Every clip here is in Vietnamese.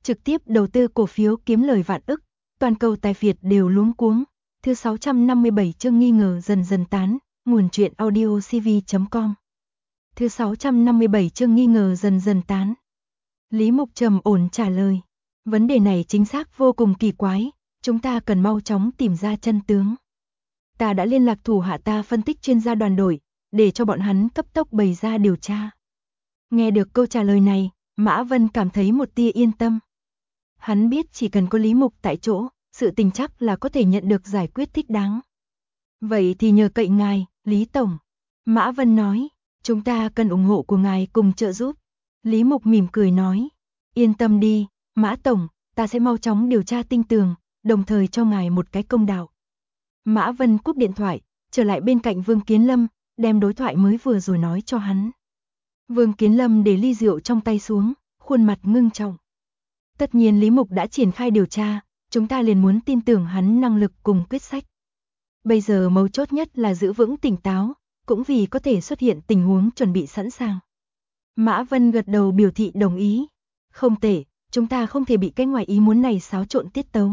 trực tiếp đầu tư cổ phiếu kiếm lời vạn ức, toàn cầu tài phiệt đều luống cuống. Thứ 657 chương nghi ngờ dần dần tán, nguồn truyện audio cv.com. Thứ 657 chương nghi ngờ dần dần tán. Lý Mục trầm ổn trả lời, vấn đề này chính xác vô cùng kỳ quái, chúng ta cần mau chóng tìm ra chân tướng. Ta đã liên lạc thủ hạ ta phân tích chuyên gia đoàn đội, để cho bọn hắn cấp tốc bày ra điều tra. Nghe được câu trả lời này, Mã Vân cảm thấy một tia yên tâm. Hắn biết chỉ cần có Lý Mục tại chỗ, sự tình chắc là có thể nhận được giải quyết thích đáng. Vậy thì nhờ cậy ngài, Lý Tổng. Mã Vân nói, chúng ta cần ủng hộ của ngài cùng trợ giúp. Lý Mục mỉm cười nói, yên tâm đi, Mã Tổng, ta sẽ mau chóng điều tra tinh tường, đồng thời cho ngài một cái công đạo. Mã Vân cúp điện thoại, trở lại bên cạnh Vương Kiến Lâm, đem đối thoại mới vừa rồi nói cho hắn. Vương Kiến Lâm để ly rượu trong tay xuống, khuôn mặt ngưng trọng. Tất nhiên Lý Mục đã triển khai điều tra, chúng ta liền muốn tin tưởng hắn năng lực cùng quyết sách. Bây giờ mấu chốt nhất là giữ vững tỉnh táo, cũng vì có thể xuất hiện tình huống chuẩn bị sẵn sàng. Mã Vân gật đầu biểu thị đồng ý. Không tệ, chúng ta không thể bị cái ngoài ý muốn này xáo trộn tiết tấu.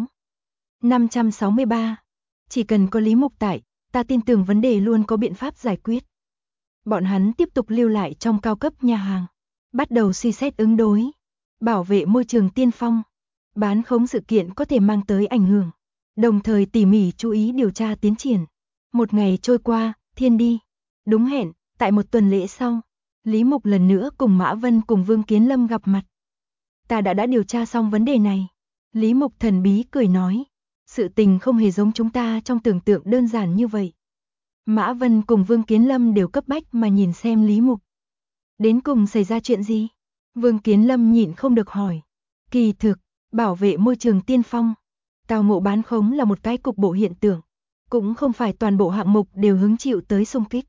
563. Chỉ cần có Lý Mục tại, ta tin tưởng vấn đề luôn có biện pháp giải quyết. Bọn hắn tiếp tục lưu lại trong cao cấp nhà hàng, bắt đầu suy xét ứng đối, bảo vệ môi trường tiên phong, bán khống sự kiện có thể mang tới ảnh hưởng, đồng thời tỉ mỉ chú ý điều tra tiến triển. Một ngày trôi qua, thiên đi. Đúng hẹn, tại một tuần lễ sau, Lý Mục lần nữa cùng Mã Vân cùng Vương Kiến Lâm gặp mặt. Ta đã điều tra xong vấn đề này. Lý Mục thần bí cười nói, sự tình không hề giống chúng ta trong tưởng tượng đơn giản như vậy. Mã Vân cùng Vương Kiến Lâm đều cấp bách mà nhìn xem Lý Mục. Đến cùng xảy ra chuyện gì? Vương Kiến Lâm nhịn không được hỏi. Kỳ thực, bảo vệ môi trường tiên phong, tào ngộ bán khống là một cái cục bộ hiện tượng, cũng không phải toàn bộ hạng mục đều hứng chịu tới xung kích.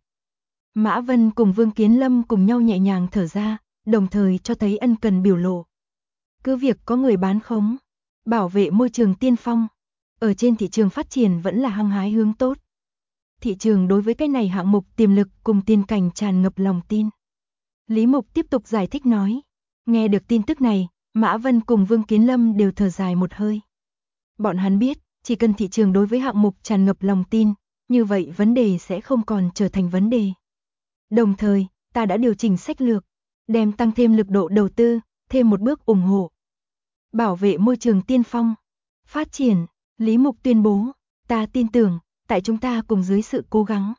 Mã Vân cùng Vương Kiến Lâm cùng nhau nhẹ nhàng thở ra, đồng thời cho thấy ân cần biểu lộ. Cứ việc có người bán khống, bảo vệ môi trường tiên phong, ở trên thị trường phát triển vẫn là hăng hái hướng tốt. Thị trường đối với cái này hạng mục tiềm lực cùng tiên cảnh tràn ngập lòng tin. Lý Mục tiếp tục giải thích nói. Nghe được tin tức này, Mã Vân cùng Vương Kiến Lâm đều thở dài một hơi. Bọn hắn biết, chỉ cần thị trường đối với hạng mục tràn ngập lòng tin, như vậy vấn đề sẽ không còn trở thành vấn đề. Đồng thời, ta đã điều chỉnh sách lược, đem tăng thêm lực độ đầu tư, thêm một bước ủng hộ. Bảo vệ môi trường tiên phong, phát triển, Lý Mục tuyên bố, ta tin tưởng, tại chúng ta cùng dưới sự cố gắng,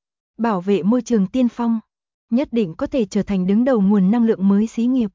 bảo vệ môi trường tiên phong, nhất định có thể trở thành đứng đầu nguồn năng lượng mới xí nghiệp.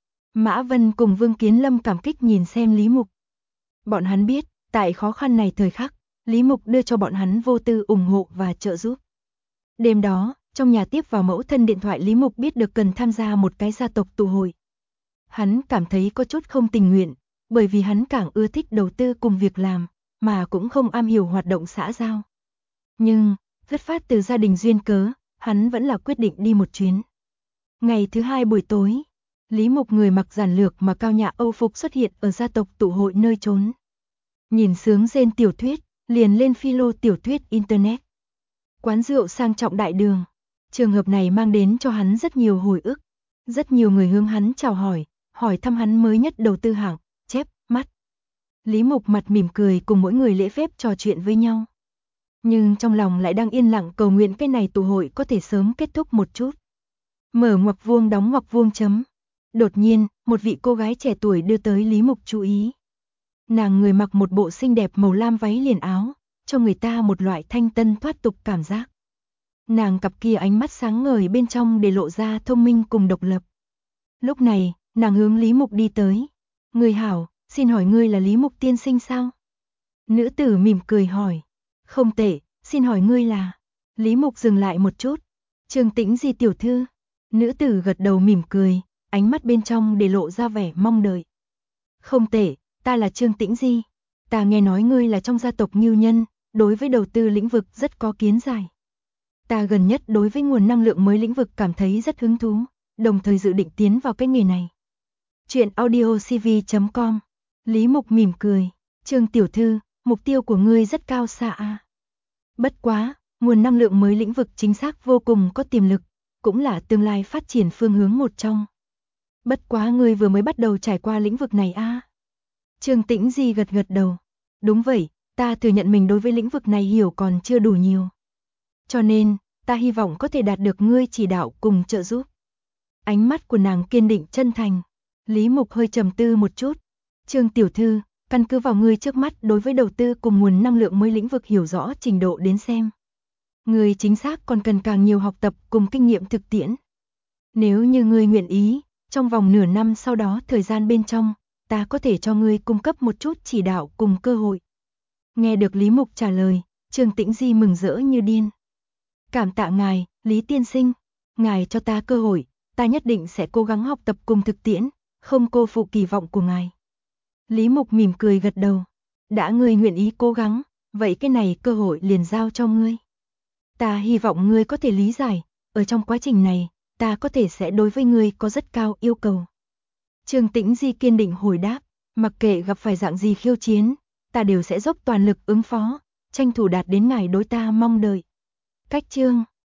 Mã Vân cùng Vương Kiến Lâm cảm kích nhìn xem Lý Mục. Bọn hắn biết, tại khó khăn này thời khắc, Lý Mục đưa cho bọn hắn vô tư ủng hộ và trợ giúp. Đêm đó, trong nhà tiếp vào mẫu thân điện thoại, Lý Mục biết được cần tham gia một cái gia tộc tụ hội. Hắn cảm thấy có chút không tình nguyện, bởi vì hắn càng ưa thích đầu tư cùng việc làm, mà cũng không am hiểu hoạt động xã giao. Nhưng, xuất phát từ gia đình duyên cớ, hắn vẫn là quyết định đi một chuyến. Ngày thứ hai buổi tối, Lý Mục người mặc giản lược mà cao nhã Âu phục xuất hiện ở gia tộc tụ hội nơi trốn. Nhìn sướng rên tiểu thuyết, liền lên philo tiểu thuyết internet. Quán rượu sang trọng đại đường. Trường hợp này mang đến cho hắn rất nhiều hồi ức. Rất nhiều người hướng hắn chào hỏi thăm hắn mới nhất đầu tư hạng, chép, mắt. Lý Mục mặt mỉm cười cùng mỗi người lễ phép trò chuyện với nhau. Nhưng trong lòng lại đang yên lặng cầu nguyện cái này tụ hội có thể sớm kết thúc một chút. Mở ngoặc vuông đóng ngoặc vuông chấm. Đột nhiên, một vị cô gái trẻ tuổi đưa tới Lý Mục chú ý. Nàng người mặc một bộ xinh đẹp màu lam váy liền áo, cho người ta một loại thanh tân thoát tục cảm giác. Nàng cặp kia ánh mắt sáng ngời bên trong để lộ ra thông minh cùng độc lập. Lúc này, nàng hướng Lý Mục đi tới. Người hảo, xin hỏi ngươi là Lý Mục tiên sinh sao? Nữ tử mỉm cười hỏi. Không tệ, xin hỏi ngươi là... Lý Mục dừng lại một chút. Trương Tĩnh Di tiểu thư. Nữ tử gật đầu mỉm cười, ánh mắt bên trong để lộ ra vẻ mong đợi. Không tệ, ta là Trương Tĩnh Di. Ta nghe nói ngươi là trong gia tộc Ngưu Nhân, đối với đầu tư lĩnh vực rất có kiến giải. Ta gần nhất đối với nguồn năng lượng mới lĩnh vực cảm thấy rất hứng thú, đồng thời dự định tiến vào cái nghề này. Chuyện audio cv.com. Lý Mục mỉm cười. Trương tiểu thư, mục tiêu của ngươi rất cao xa à. Bất quá, nguồn năng lượng mới lĩnh vực chính xác vô cùng có tiềm lực, cũng là tương lai phát triển phương hướng một trong. Bất quá ngươi vừa mới bắt đầu trải qua lĩnh vực này à. Trương Tĩnh Di gật gật đầu. Đúng vậy, ta thừa nhận mình đối với lĩnh vực này hiểu còn chưa đủ nhiều. Cho nên, ta hy vọng có thể đạt được ngươi chỉ đạo cùng trợ giúp. Ánh mắt của nàng kiên định chân thành. Lý Mục hơi trầm tư một chút. Trương tiểu thư, căn cứ vào ngươi trước mắt đối với đầu tư cùng nguồn năng lượng mới lĩnh vực hiểu rõ trình độ đến xem. Ngươi chính xác còn cần càng nhiều học tập cùng kinh nghiệm thực tiễn. Nếu như ngươi nguyện ý, trong vòng nửa năm sau đó thời gian bên trong, ta có thể cho ngươi cung cấp một chút chỉ đạo cùng cơ hội. Nghe được Lý Mục trả lời, Trương Tĩnh Di mừng rỡ như điên. Cảm tạ ngài, Lý tiên sinh, ngài cho ta cơ hội, ta nhất định sẽ cố gắng học tập cùng thực tiễn, không cô phụ kỳ vọng của ngài. Lý Mục mỉm cười gật đầu. Đã ngươi nguyện ý cố gắng, vậy cái này cơ hội liền giao cho ngươi. Ta hy vọng ngươi có thể lý giải, ở trong quá trình này, ta có thể sẽ đối với ngươi có rất cao yêu cầu. Trương Tĩnh Di kiên định hồi đáp, mặc kệ gặp phải dạng gì khiêu chiến, ta đều sẽ dốc toàn lực ứng phó, tranh thủ đạt đến ngài đối ta mong đợi. Cách chương